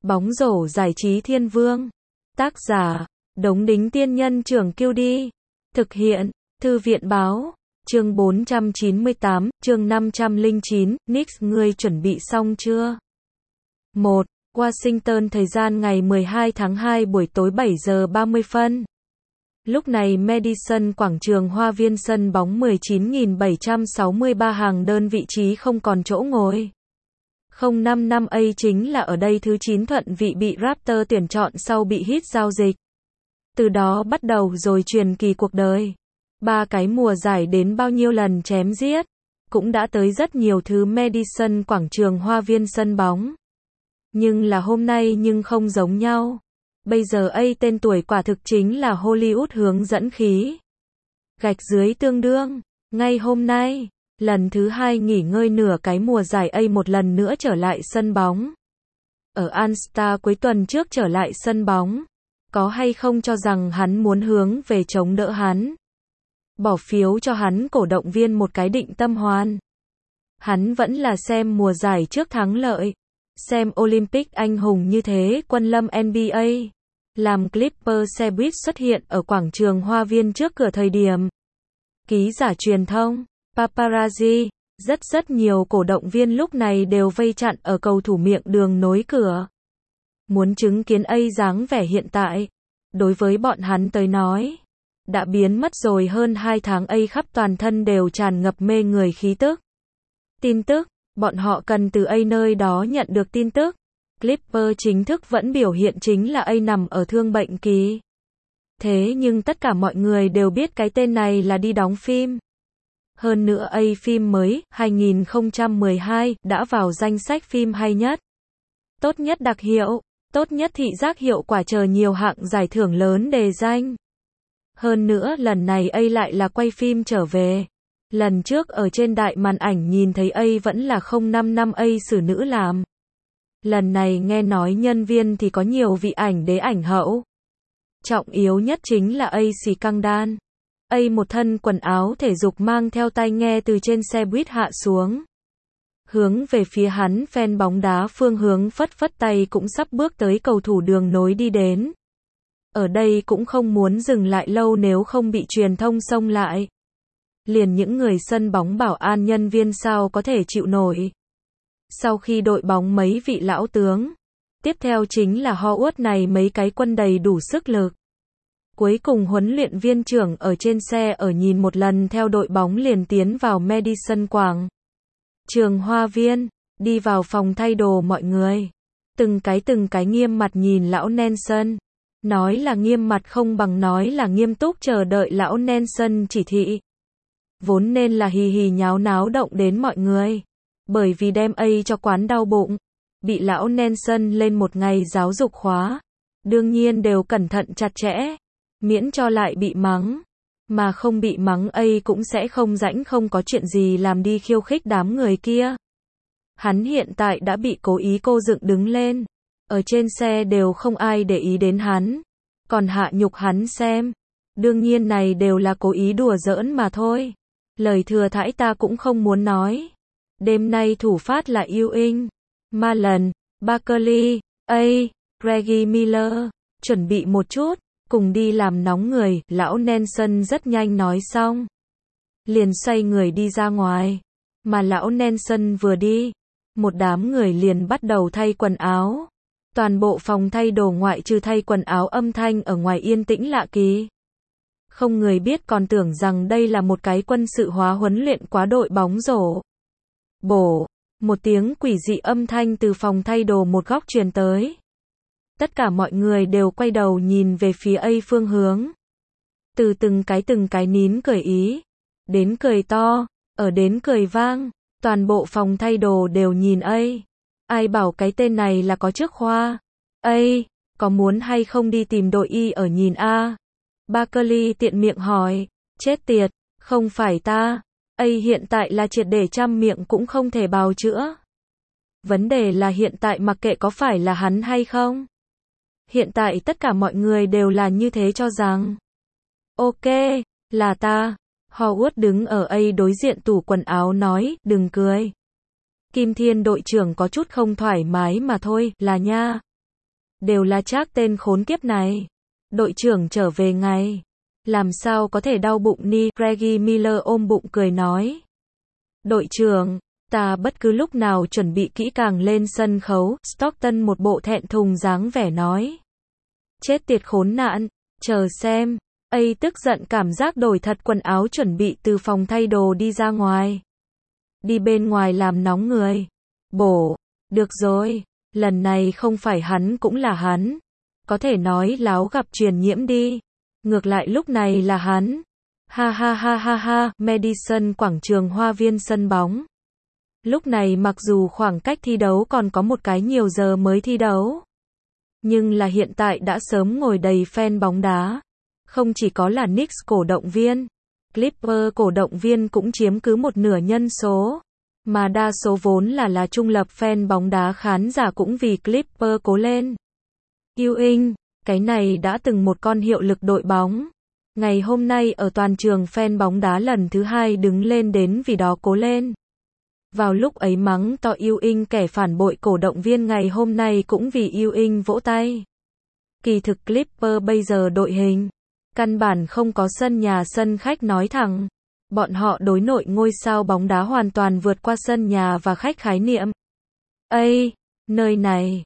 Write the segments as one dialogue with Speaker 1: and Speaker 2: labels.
Speaker 1: Bóng rổ giải trí thiên vương. Tác giả, Đống Đính Tiên Nhân Trưởng Kiêu Đi. Thực hiện, Thư viện Báo. Chương 498, chương 509, Knicks ngươi chuẩn bị xong chưa? 1. Washington, thời gian ngày 12 tháng 2 buổi tối 7 giờ 30 phân. Lúc này Madison quảng trường hoa viên sân bóng 19.763 hàng đơn vị trí không còn chỗ ngồi. 055A chính là ở đây thứ 9 thuận vị bị Raptor tuyển chọn sau bị Heat giao dịch. Từ đó bắt đầu rồi truyền kỳ cuộc đời. 3 cái mùa giải đến bao nhiêu lần chém giết. Cũng đã tới rất nhiều thứ Madison quảng trường hoa viên sân bóng. Nhưng là hôm nay nhưng không giống nhau. Bây giờ A tên tuổi quả thực chính là Hollywood hướng dẫn khí. Gạch dưới tương đương. Ngay hôm nay, lần thứ 2 nghỉ ngơi nửa cái mùa giải A một lần nữa trở lại sân bóng. Ở All-Star cuối tuần trước trở lại sân bóng. Có hay không cho rằng hắn muốn hướng về chống đỡ hắn. Bỏ phiếu cho hắn cổ động viên một cái định tâm hoàn. Hắn vẫn là xem mùa giải trước thắng lợi. Xem Olympic anh hùng như thế quân lâm NBA. Làm Clipper xe buýt xuất hiện ở quảng trường hoa viên trước cửa thời điểm. Ký giả truyền thông, paparazzi, rất nhiều cổ động viên lúc này đều vây chặn ở cầu thủ miệng đường nối cửa. Muốn chứng kiến A dáng vẻ hiện tại. Đối với bọn hắn tới nói. Đã biến mất rồi hơn 2 tháng A khắp toàn thân đều tràn ngập mê người khí tức. Tin tức, bọn họ cần từ A nơi đó nhận được tin tức. Clipper chính thức vẫn biểu hiện chính là A nằm ở thương bệnh kỳ. Thế nhưng tất cả mọi người đều biết cái tên này là đi đóng phim. Hơn nữa A phim mới, 2012, đã vào danh sách phim hay nhất. Tốt nhất đặc hiệu, tốt nhất thị giác hiệu quả chờ nhiều hạng giải thưởng lớn đề danh. Hơn nữa lần này A lại là quay phim trở về. Lần trước ở trên đại màn ảnh nhìn thấy A vẫn là 055 A xử nữ làm. Lần này nghe nói nhân viên thì có nhiều vị ảnh đế ảnh hậu. Trọng yếu nhất chính là A xì căng đan. A một thân quần áo thể dục mang theo tai nghe từ trên xe buýt hạ xuống. Hướng về phía hắn fan bóng đá phương hướng phất tay cũng sắp bước tới cầu thủ đường nối đi đến. Ở đây cũng không muốn dừng lại lâu nếu không bị truyền thông xông lại. Liền những người sân bóng bảo an nhân viên sao có thể chịu nổi. Sau khi đội bóng mấy vị lão tướng. Tiếp theo chính là Howard này mấy cái quân đầy đủ sức lực. Cuối cùng huấn luyện viên trưởng ở trên xe ở nhìn một lần theo đội bóng liền tiến vào Madison quảng trường hoa viên. Đi vào phòng thay đồ mọi người. Từng cái nghiêm mặt nhìn lão Nelson. Nói là nghiêm mặt không bằng nói là nghiêm túc chờ đợi lão Nelson chỉ thị. Vốn nên là hì hì nháo náo động đến mọi người. Bởi vì đem A cho quán đau bụng. Bị lão Nelson lên một ngày giáo dục khóa. Đương nhiên đều cẩn thận chặt chẽ. Miễn cho lại bị mắng. Mà không bị mắng A cũng sẽ không rãnh không có chuyện gì làm đi khiêu khích đám người kia. Hắn hiện tại đã bị cố ý cô dựng đứng lên. Ở trên xe đều không ai để ý đến hắn. Còn hạ nhục hắn xem. Đương nhiên này đều là cố ý đùa giỡn mà thôi. Lời thừa thãi ta cũng không muốn nói. Đêm nay thủ phát là Ewing, Marlon, Barkley, A, Reggie Miller. Chuẩn bị một chút, cùng đi làm nóng người. Lão Nelson rất nhanh nói xong. Liền xoay người đi ra ngoài. Mà lão Nelson vừa đi. Một đám người liền bắt đầu thay quần áo. Toàn bộ phòng thay đồ ngoại trừ thay quần áo âm thanh ở ngoài yên tĩnh lạ kỳ. Không người biết còn tưởng rằng đây là một cái quân sự hóa huấn luyện quá đội bóng rổ. Bổ, một tiếng quỷ dị âm thanh từ phòng thay đồ một góc truyền tới. Tất cả mọi người đều quay đầu nhìn về phía A phương hướng. Từ từng cái nín cười ý. Đến cười to, ở đến cười vang. Toàn bộ phòng thay đồ đều nhìn A. Ai bảo cái tên này là có chức khoa. A, có muốn hay không đi tìm đội y ở nhìn A? Barkley tiện miệng hỏi. Chết tiệt, không phải ta. A hiện tại là triệt để trăm miệng cũng không thể bào chữa. Vấn đề là hiện tại mặc kệ có phải là hắn hay không. Hiện tại tất cả mọi người đều là như thế cho rằng. Ok, là ta. Howard đứng ở A đối diện tủ quần áo nói, đừng cười. Kim Thiên đội trưởng có chút không thoải mái mà thôi, là nha. Đều là Trác tên khốn kiếp này. Đội trưởng trở về ngay. Làm sao có thể đau bụng ni, Reggie Miller ôm bụng cười nói. Đội trưởng, ta bất cứ lúc nào chuẩn bị kỹ càng lên sân khấu, Stockton một bộ thẹn thùng dáng vẻ nói. Chết tiệt khốn nạn, chờ xem. Ấy tức giận cảm giác đổi thật quần áo chuẩn bị từ phòng thay đồ đi ra ngoài. Đi bên ngoài làm nóng người. Bổ, được rồi, lần này không phải hắn cũng là hắn. Có thể nói láo gặp truyền nhiễm đi. Ngược lại lúc này là hắn. Ha ha ha ha ha, Madison quảng trường hoa viên sân bóng. Lúc này mặc dù khoảng cách thi đấu còn có một cái nhiều giờ mới thi đấu. Nhưng là hiện tại đã sớm ngồi đầy fan bóng đá. Không chỉ có là Knicks cổ động viên, Clippers cổ động viên cũng chiếm cứ một nửa nhân số. Mà đa số vốn là trung lập fan bóng đá khán giả cũng vì Clippers cố lên. Ewing, cái này đã từng một con hiệu lực đội bóng. Ngày hôm nay ở toàn trường fan bóng đá lần thứ hai đứng lên đến vì đó cố lên. Vào lúc ấy mắng to Ewing kẻ phản bội cổ động viên ngày hôm nay cũng vì Ewing vỗ tay. Kỳ thực Clippers bây giờ đội hình căn bản không có sân nhà sân khách nói thẳng. Bọn họ đối nội ngôi sao bóng đá hoàn toàn vượt qua sân nhà và khách khái niệm. Ây, nơi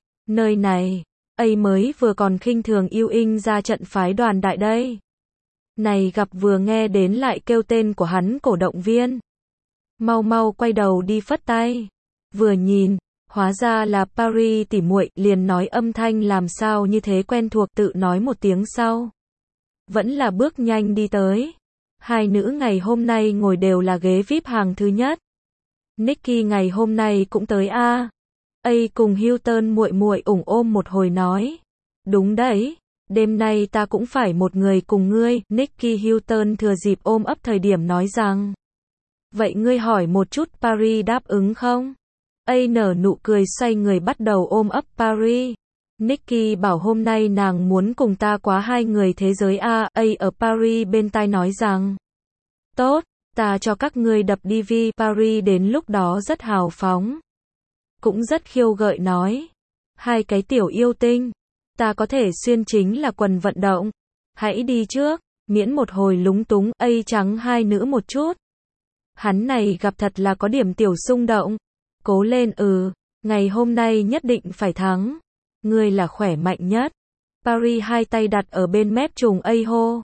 Speaker 1: này, Ây mới vừa còn khinh thường Ewing ra trận phái đoàn đại đây. Này gặp vừa nghe đến lại kêu tên của hắn cổ động viên. Mau mau quay đầu đi phất tay. Vừa nhìn, hóa ra là Paris tỉ muội, liền nói âm thanh làm sao như thế quen thuộc, tự nói một tiếng sau. Vẫn là bước nhanh đi tới. Hai nữ ngày hôm nay ngồi đều là ghế VIP hàng thứ nhất. Nicky ngày hôm nay cũng tới a. Cùng Hilton muội muội ôm một hồi nói. Đúng đấy, đêm nay ta cũng phải một người cùng ngươi. Nicky Hilton thừa dịp ôm ấp thời điểm nói rằng. Vậy ngươi hỏi một chút Paris đáp ứng không? Nở nụ cười xoay người bắt đầu ôm ấp Paris. Nicky bảo hôm nay nàng muốn cùng ta quá hai người thế giới a. Ở Paris bên tai nói rằng. Tốt, ta cho các ngươi đập DV. Paris đến lúc đó rất hào phóng. Cũng rất khiêu gợi nói. Hai cái tiểu yêu tinh. Ta có thể xuyên chính là quần vận động. Hãy đi trước, miễn một hồi lúng túng. Trắng hai nữ một chút. Hắn này gặp thật là có điểm tiểu xung động. Cố lên ngày hôm nay nhất định phải thắng. Ngươi là khỏe mạnh nhất. Paris hai tay đặt ở bên mép trùng hô.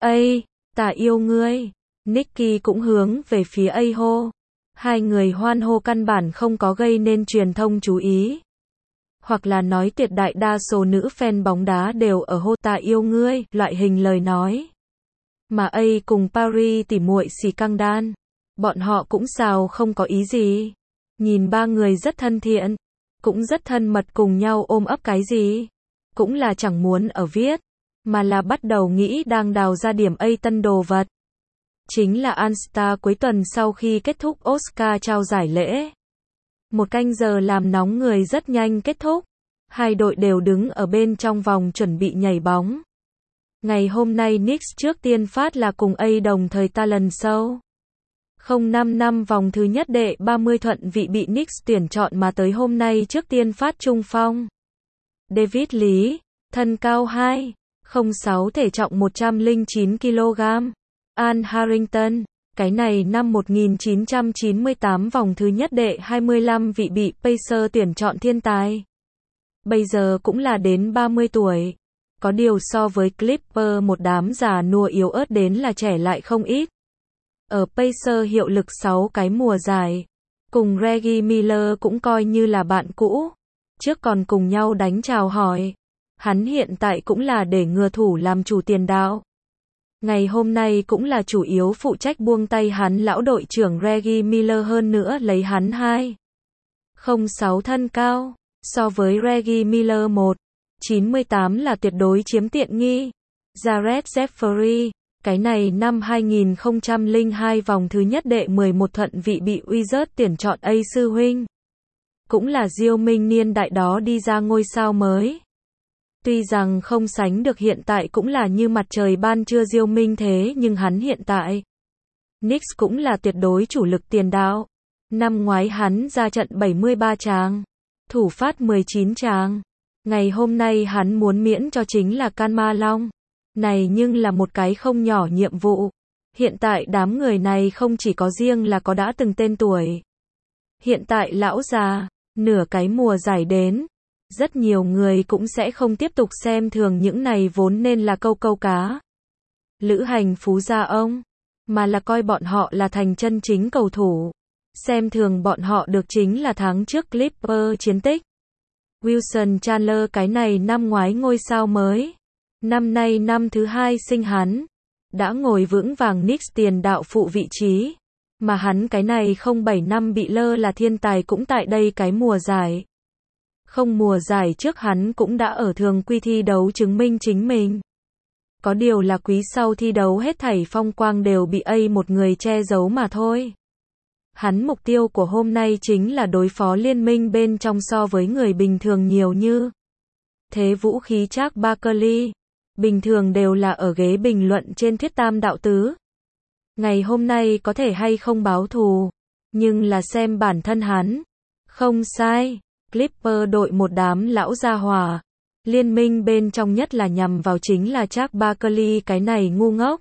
Speaker 1: Ta yêu ngươi. Nicky cũng hướng về phía hô. Hai người hoan hô căn bản không có gây nên truyền thông chú ý. Hoặc là nói tuyệt đại đa số nữ fan bóng đá đều ở hô ta yêu ngươi, loại hình lời nói. Mà cùng Paris tỉ muội xì căng đan. Bọn họ cũng xào không có ý gì. Nhìn ba người rất thân thiện. Cũng rất thân mật cùng nhau ôm ấp cái gì. Cũng là chẳng muốn ở viết. Mà là bắt đầu nghĩ đang đào ra điểm tân đồ vật. Chính là All-Star cuối tuần sau khi kết thúc Oscar trao giải lễ. Một canh giờ làm nóng người rất nhanh kết thúc. Hai đội đều đứng ở bên trong vòng chuẩn bị nhảy bóng. Ngày hôm nay Knicks trước tiên phát là cùng đồng thời talent show. 05 năm vòng thứ nhất đệ 30 thuận vị bị Knicks tuyển chọn mà tới hôm nay trước tiên phát trung phong. David Lý, thân cao 2,06 thể trọng 109 kg. Al Harrington, cái này năm 1998 vòng thứ nhất đệ 25 vị bị Pacers tuyển chọn thiên tài. Bây giờ cũng là đến 30 tuổi. Có điều so với Clippers một đám già nua yếu ớt đến là trẻ lại không ít. Ở Pacers hiệu lực 6 cái mùa giải. Cùng Reggie Miller cũng coi như là bạn cũ. Trước còn cùng nhau đánh chào hỏi. Hắn hiện tại cũng là để ngừa thủ làm chủ tiền đạo. Ngày hôm nay cũng là chủ yếu phụ trách buông tay hắn lão đội trưởng Reggie Miller hơn nữa lấy hắn 2,06 thân cao. So với Reggie Miller 1,98 là tuyệt đối chiếm tiện nghi. Jared Jeffrey, cái này năm 2002 vòng thứ nhất đệ 11 thuận vị bị Wizards tuyển chọn sư huynh. Cũng là Diêu Minh niên đại đó đi ra ngôi sao mới. Tuy rằng không sánh được hiện tại cũng là như mặt trời ban trưa Diêu Minh thế nhưng hắn hiện tại. Knicks cũng là tuyệt đối chủ lực tiền đạo. Năm ngoái hắn ra trận 73 tràng. Thủ phát 19 tràng. Ngày hôm nay hắn muốn miễn cho chính là Can Ma Long. Này nhưng là một cái không nhỏ nhiệm vụ. Hiện tại đám người này không chỉ có riêng là có đã từng tên tuổi. Hiện tại lão già, nửa cái mùa giải đến. Rất nhiều người cũng sẽ không tiếp tục xem thường những này vốn nên là câu cá. Lữ hành phú gia ông. Mà là coi bọn họ là thành chân chính cầu thủ. Xem thường bọn họ được chính là tháng trước Clipper chiến tích. Wilson Chandler cái này năm ngoái ngôi sao mới. Năm nay năm thứ 2 sinh hắn. Đã ngồi vững vàng Knicks tiền đạo phụ vị trí. Mà hắn cái này 07 năm bị lơ là thiên tài cũng tại đây cái mùa giải. Không mùa giải trước hắn cũng đã ở thường quy thi đấu chứng minh chính mình. Có điều là quý sau thi đấu hết thảy phong quang đều bị một người che giấu mà thôi. Hắn mục tiêu của hôm nay chính là đối phó liên minh bên trong so với người bình thường nhiều như. Thế vũ khí Charles Barkley. Bình thường đều là ở ghế bình luận trên thuyết tam đạo tứ. Ngày hôm nay có thể hay không báo thù. Nhưng là xem bản thân hắn. Không sai. Clipper đội một đám lão gia hỏa. Liên minh bên trong nhất là nhằm vào chính là Charles Barkley cái này ngu ngốc.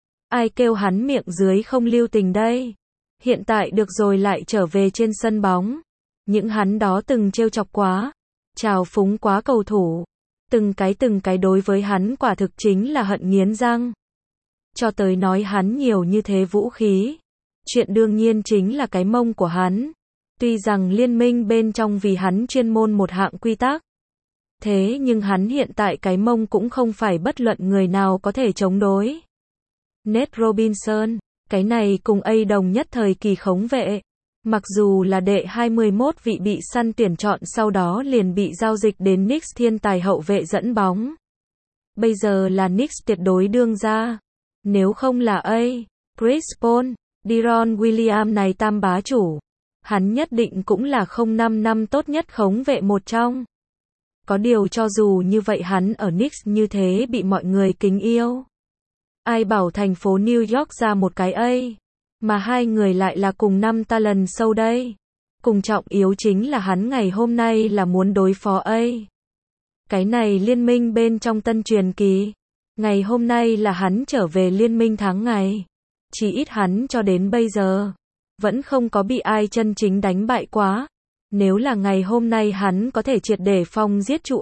Speaker 1: Ai kêu hắn miệng dưới không lưu tình đây. Hiện tại được rồi lại trở về trên sân bóng. Những hắn đó từng trêu chọc quá. Trào phúng quá cầu thủ. Từng cái đối với hắn quả thực chính là hận nghiến răng. Cho tới nói hắn nhiều như thế vũ khí. Chuyện đương nhiên chính là cái mông của hắn. Tuy rằng liên minh bên trong vì hắn chuyên môn một hạng quy tắc. Thế nhưng hắn hiện tại cái mông cũng không phải bất luận người nào có thể chống đối. Nate Robinson, cái này cùng đồng nhất thời kỳ khống vệ. Mặc dù là đệ 21 vị bị săn tuyển chọn sau đó liền bị giao dịch đến Knicks thiên tài hậu vệ dẫn bóng. Bây giờ là Knicks tuyệt đối đương gia. Nếu không là Chris Paul, Deron Williams này tam bá chủ. Hắn nhất định cũng là 05 năm tốt nhất khống vệ một trong. Có điều cho dù như vậy hắn ở Knicks như thế bị mọi người kính yêu. Ai bảo thành phố New York ra một cái mà hai người lại là cùng năm talent sâu đây. Cùng trọng yếu chính là hắn ngày hôm nay là muốn đối phó cái này liên minh bên trong tân truyền kỳ. Ngày hôm nay là hắn trở về liên minh tháng ngày. Chỉ ít hắn cho đến bây giờ vẫn không có bị ai chân chính đánh bại quá. Nếu là ngày hôm nay hắn có thể triệt để phong giết trụ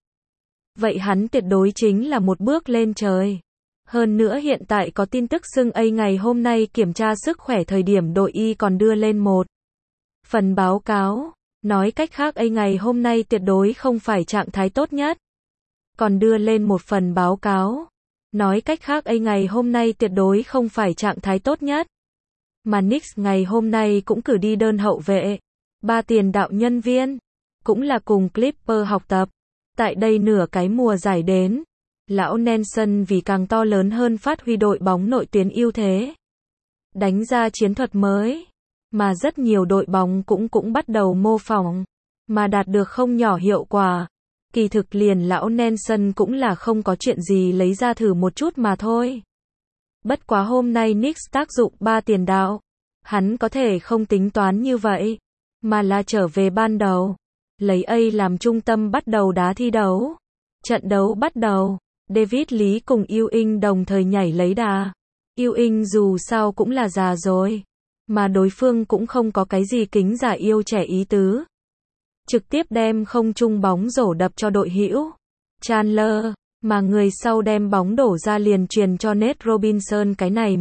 Speaker 1: vậy hắn tuyệt đối chính là một bước lên trời. Hơn nữa hiện tại có tin tức xưng ngày hôm nay kiểm tra sức khỏe thời điểm đội y còn đưa lên một phần báo cáo. Nói cách khác ngày hôm nay tuyệt đối không phải trạng thái tốt nhất. Còn đưa lên một phần báo cáo. Nói cách khác ngày hôm nay tuyệt đối không phải trạng thái tốt nhất. Mà Knicks ngày hôm nay cũng cử đi đơn hậu vệ. 3 tiền đạo nhân viên. Cũng là cùng Clipper học tập. Tại đây nửa cái mùa giải đến. Lão Nelson vì càng to lớn hơn phát huy đội bóng nội tuyến ưu thế. Đánh ra chiến thuật mới. Mà rất nhiều đội bóng cũng bắt đầu mô phỏng. Mà đạt được không nhỏ hiệu quả. Kỳ thực liền lão Nelson cũng là không có chuyện gì lấy ra thử một chút mà thôi. Bất quá hôm nay Knicks tác dụng 3 tiền đạo. Hắn có thể không tính toán như vậy. Mà là trở về ban đầu. Lấy làm trung tâm bắt đầu đá thi đấu. Trận đấu bắt đầu. David Lý cùng Ewing đồng thời nhảy lấy đà. Ewing dù sao cũng là già rồi. Mà đối phương cũng không có cái gì kính già yêu trẻ ý tứ. Trực tiếp đem không trung bóng rổ đập cho đội hữu Chandler. Mà người sau đem bóng đổ ra liền truyền cho Nate Robinson cái này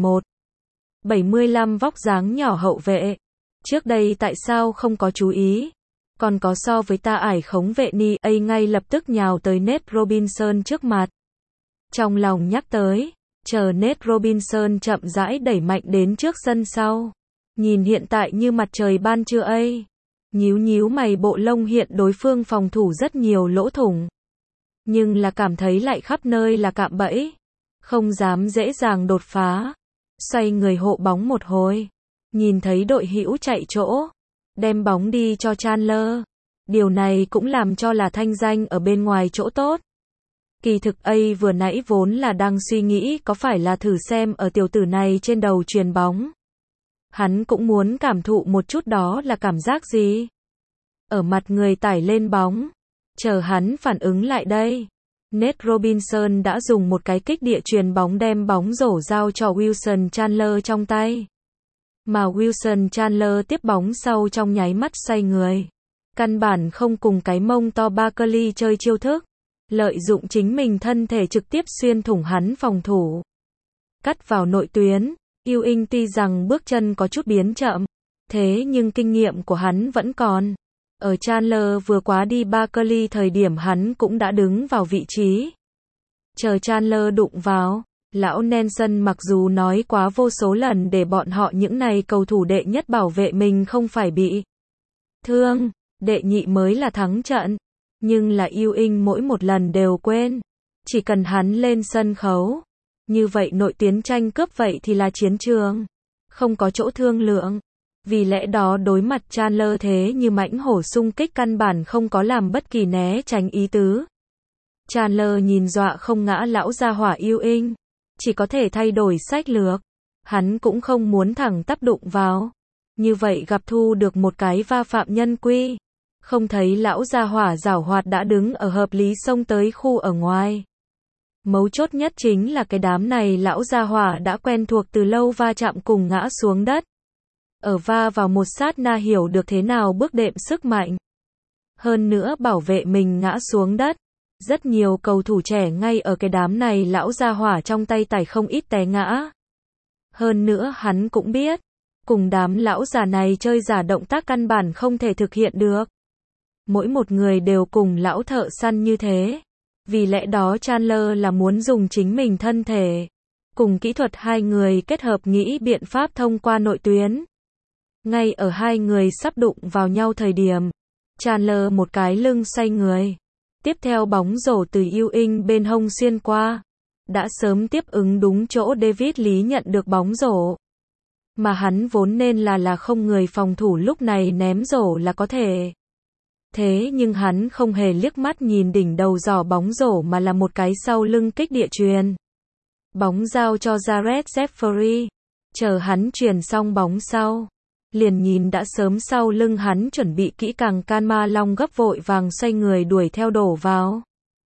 Speaker 1: 1.75 vóc dáng nhỏ hậu vệ. Trước đây tại sao không có chú ý? Còn có so với ta ải khống vệ ni ngay lập tức nhào tới Nate Robinson trước mặt. Trong lòng nhắc tới, chờ Nate Robinson chậm rãi đẩy mạnh đến trước sân sau. Nhìn hiện tại như mặt trời ban trưa nhíu mày bộ lông hiện đối phương phòng thủ rất nhiều lỗ thủng. Nhưng là cảm thấy lại khắp nơi là cạm bẫy. Không dám dễ dàng đột phá. Xoay người hộ bóng một hồi. Nhìn thấy đội hữu chạy chỗ. Đem bóng đi cho Chandler. Điều này cũng làm cho là thanh danh ở bên ngoài chỗ tốt. Kỳ thực vừa nãy vốn là đang suy nghĩ có phải là thử xem ở tiểu tử này trên đầu truyền bóng. Hắn cũng muốn cảm thụ một chút đó là cảm giác gì. Ở mặt người tải lên bóng. Chờ hắn phản ứng lại đây, Nate Robinson đã dùng một cái kích địa chuyền bóng đem bóng rổ giao cho Wilson Chandler trong tay. Mà Wilson Chandler tiếp bóng sau trong nháy mắt xoay người. Căn bản không cùng cái mông to Barkley chơi chiêu thức. Lợi dụng chính mình thân thể trực tiếp xuyên thủng hắn phòng thủ. Cắt vào nội tuyến, Ewing tuy rằng bước chân có chút biến chậm, thế nhưng kinh nghiệm của hắn vẫn còn. Ở Chandler vừa quá đi Barkley thời điểm hắn cũng đã đứng vào vị trí. Chờ Chandler đụng vào, lão Nelson mặc dù nói quá vô số lần để bọn họ những này cầu thủ đệ nhất bảo vệ mình không phải bị thương, đệ nhị mới là thắng trận. Nhưng là Ewing mỗi một lần đều quên. Chỉ cần hắn lên sân khấu. Như vậy nội tuyến tranh cướp vậy thì là chiến trường. Không có chỗ thương lượng. Vì lẽ đó đối mặt Chandler thế như mãnh hổ xung kích căn bản không có làm bất kỳ né tránh ý tứ. Chandler nhìn dọa không ngã lão gia hỏa Ewing. Chỉ có thể thay đổi sách lược. Hắn cũng không muốn thẳng tắp đụng vào. Như vậy gặp thu được một cái va phạm nhân quy. Không thấy lão gia hỏa giảo hoạt đã đứng ở hợp lý xông tới khu ở ngoài. Mấu chốt nhất chính là cái đám này lão gia hỏa đã quen thuộc từ lâu va chạm cùng ngã xuống đất. Ở va vào một sát na hiểu được thế nào bước đệm sức mạnh. Hơn nữa bảo vệ mình ngã xuống đất. Rất nhiều cầu thủ trẻ ngay ở cái đám này lão gia hỏa trong tay tải không ít té ngã. Hơn nữa hắn cũng biết. Cùng đám lão già này chơi giả động tác căn bản không thể thực hiện được. Mỗi một người đều cùng lão thợ săn như thế. Vì lẽ đó Chandler là muốn dùng chính mình thân thể. Cùng kỹ thuật hai người kết hợp nghĩ biện pháp thông qua nội tuyến. Ngay ở hai người sắp đụng vào nhau thời điểm. Chandler một cái lưng xoay người. Tiếp theo bóng rổ từ Ewing bên hông xuyên qua. Đã sớm tiếp ứng đúng chỗ David Lý nhận được bóng rổ. Mà hắn vốn nên là không người phòng thủ lúc này ném rổ là có thể. Thế nhưng hắn không hề liếc mắt nhìn đỉnh đầu giỏ bóng rổ mà là một cái sau lưng kích địa chuyền. Bóng giao cho Jared Jeffrey. Chờ hắn chuyền xong bóng sau. Liền nhìn đã sớm sau lưng hắn chuẩn bị kỹ càng Kanma Long gấp vội vàng xoay người đuổi theo đổ vào.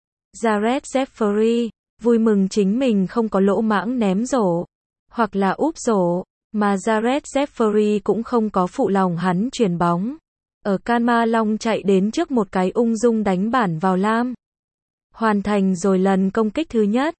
Speaker 1: Jared Jeffrey, vui mừng chính mình không có lỗ mãng ném rổ. Hoặc là úp rổ. Mà Jared Jeffrey cũng không có phụ lòng hắn chuyền bóng. Ở Kanma Long chạy đến trước một cái ung dung đánh bản vào lam. Hoàn thành rồi lần công kích thứ nhất.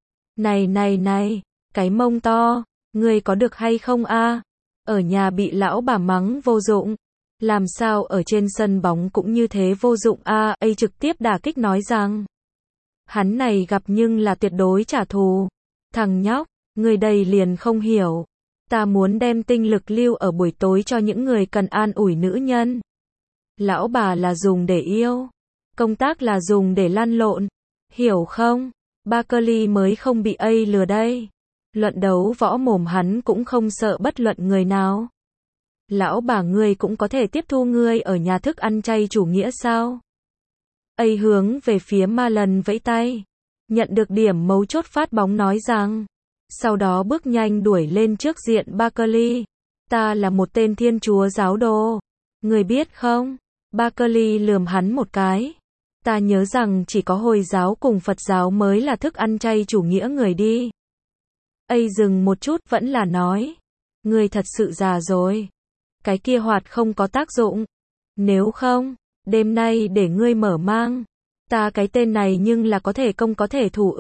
Speaker 1: Này, cái mông to, ngươi có được hay không a? Ở nhà bị lão bà mắng vô dụng. Làm sao ở trên sân bóng cũng như thế vô dụng a? A trực tiếp đả kích nói rằng. Hắn này gặp nhưng là tuyệt đối trả thù. Thằng nhóc, ngươi đây liền không hiểu. Ta muốn đem tinh lực lưu ở buổi tối cho những người cần an ủi nữ nhân. Lão bà là dùng để yêu. Công tác là dùng để lăn lộn. Hiểu không? Barkley mới không bị A lừa đây. Luận đấu võ mồm hắn cũng không sợ bất luận người nào. Lão bà ngươi cũng có thể tiếp thu ngươi ở nhà thức ăn chay chủ nghĩa sao? A hướng về phía Marlon vẫy tay. Nhận được điểm mấu chốt phát bóng nói rằng. Sau đó bước nhanh đuổi lên trước diện Barkley. Ta là một tên thiên chúa giáo đồ. Người biết không? Barkley lườm hắn một cái. Ta nhớ rằng chỉ có Hồi giáo cùng Phật giáo mới là thức ăn chay chủ nghĩa người đi. A dừng một chút vẫn là nói. Ngươi thật sự già rồi. Cái kia hoạt không có tác dụng. Nếu không, đêm nay để ngươi mở mang. Ta cái tên này nhưng là có thể công có thể thủ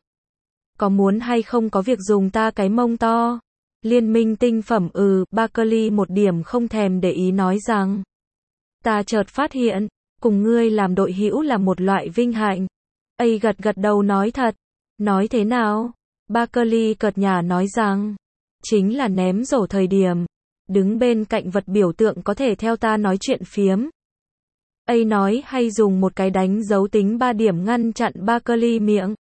Speaker 1: Có muốn hay không có việc dùng ta cái mông to. Liên minh tinh phẩm Barkley một điểm không thèm để ý nói rằng. Ta chợt phát hiện, cùng ngươi làm đội hữu là một loại vinh hạnh. A gật đầu nói thật. Nói thế nào? Barkley cợt nhả nói rằng. Chính là ném rổ thời điểm. Đứng bên cạnh vật biểu tượng có thể theo ta nói chuyện phiếm. A nói hay dùng một cái đánh dấu tính 3 điểm ngăn chặn Barkley miệng.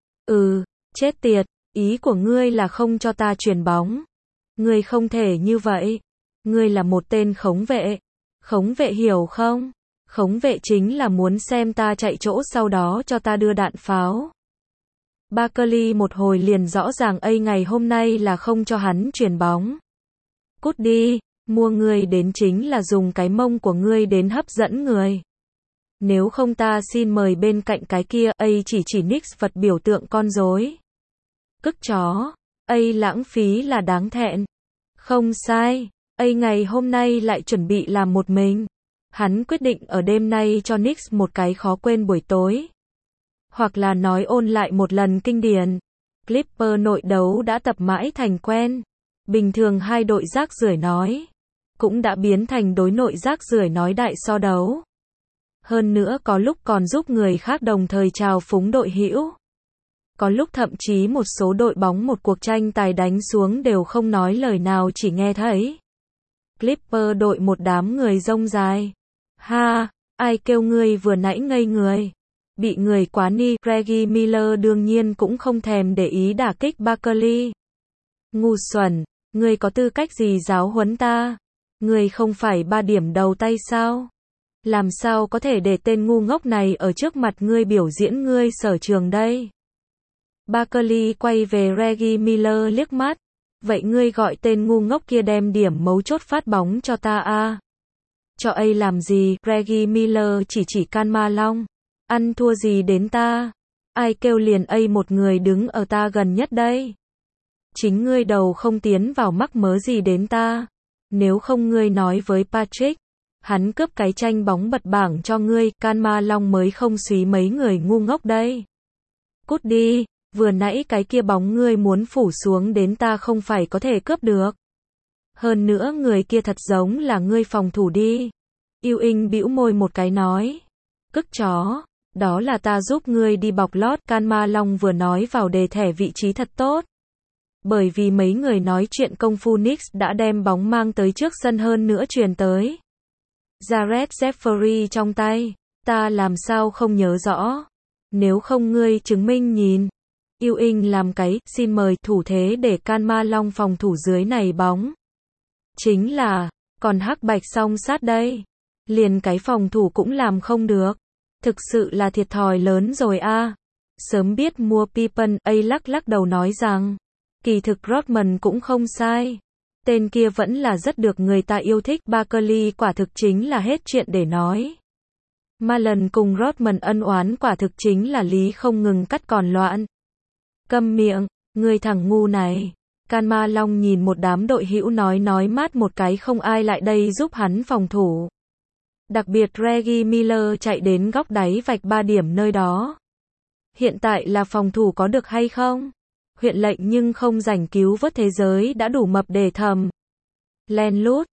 Speaker 1: Chết tiệt, ý của ngươi là không cho ta chuyền bóng. Ngươi không thể như vậy. Ngươi là một tên khống vệ. Khống vệ hiểu không? Khống vệ chính là muốn xem ta chạy chỗ sau đó cho ta đưa đạn pháo. Barkley một hồi liền rõ ràng A ngày hôm nay là không cho hắn chuyền bóng. Cút đi, mua ngươi đến chính là dùng cái mông của ngươi đến hấp dẫn người. Nếu không ta xin mời bên cạnh cái kia, chỉ Knicks vật biểu tượng con rối. Cức chó, lãng phí là đáng thẹn. Không sai, ngày hôm nay lại chuẩn bị làm một mình. Hắn quyết định ở đêm nay cho Knicks một cái khó quên buổi tối. Hoặc là nói ôn lại một lần kinh điển. Clipper nội đấu đã tập mãi thành quen. Bình thường hai đội rác rưởi nói. Cũng đã biến thành đối nội rác rưởi nói đại so đấu. Hơn nữa có lúc còn giúp người khác đồng thời trào phúng đội hữu. Có lúc thậm chí một số đội bóng một cuộc tranh tài đánh xuống đều không nói lời nào chỉ nghe thấy. Clipper đội một đám người rông dài. Ha, ai kêu ngươi vừa nãy ngây người. Bị người quá ni, Reggie Miller đương nhiên cũng không thèm để ý đả kích Barkley. Ngu xuẩn, ngươi có tư cách gì giáo huấn ta? Ngươi không phải 3 điểm đầu tay sao? Làm sao có thể để tên ngu ngốc này ở trước mặt ngươi biểu diễn ngươi sở trường đây? Barkley quay về Reggie Miller liếc mắt. Vậy ngươi gọi tên ngu ngốc kia đem điểm mấu chốt phát bóng cho ta a. Cho làm gì? Reggie Miller chỉ Can Ma Long. Ăn thua gì đến ta? Ai kêu liền một người đứng ở ta gần nhất đây? Chính ngươi đầu không tiến vào mắc mớ gì đến ta. Nếu không ngươi nói với Patrick. Hắn cướp cái tranh bóng bật bảng cho ngươi, Can Ma Long mới không suý mấy người ngu ngốc đây. Cút đi, vừa nãy cái kia bóng ngươi muốn phủ xuống đến ta không phải có thể cướp được. Hơn nữa người kia thật giống là ngươi phòng thủ đi. Ewing bĩu môi một cái nói. Cức chó, đó là ta giúp ngươi đi bọc lót, Can Ma Long vừa nói vào đề thẻ vị trí thật tốt. Bởi vì mấy người nói chuyện công phu Knicks đã đem bóng mang tới trước sân hơn nữa truyền tới. Jared Jeffrey trong tay, ta làm sao không nhớ rõ. Nếu không ngươi chứng minh nhìn. Ewing làm cái, xin mời thủ thế để Can Ma Long phòng thủ dưới này bóng. Chính là, còn hắc bạch song sát đây. Liền cái phòng thủ cũng làm không được. Thực sự là thiệt thòi lớn rồi a. Sớm biết mua Pippen, lắc đầu nói rằng, kỳ thực Rodman cũng không sai. Tên kia vẫn là rất được người ta yêu thích, Barkley quả thực chính là hết chuyện để nói. Malen cùng Rodman ân oán quả thực chính là lý không ngừng cắt còn loạn. Câm miệng, người thằng ngu này. Can Ma Long nhìn một đám đội hữu nói mát một cái không ai lại đây giúp hắn phòng thủ. Đặc biệt Reggie Miller chạy đến góc đáy vạch 3 điểm nơi đó. Hiện tại là phòng thủ có được hay không? Huyện lệnh nhưng không rảnh cứu vớt thế giới đã đủ mập để thầm. Len lút,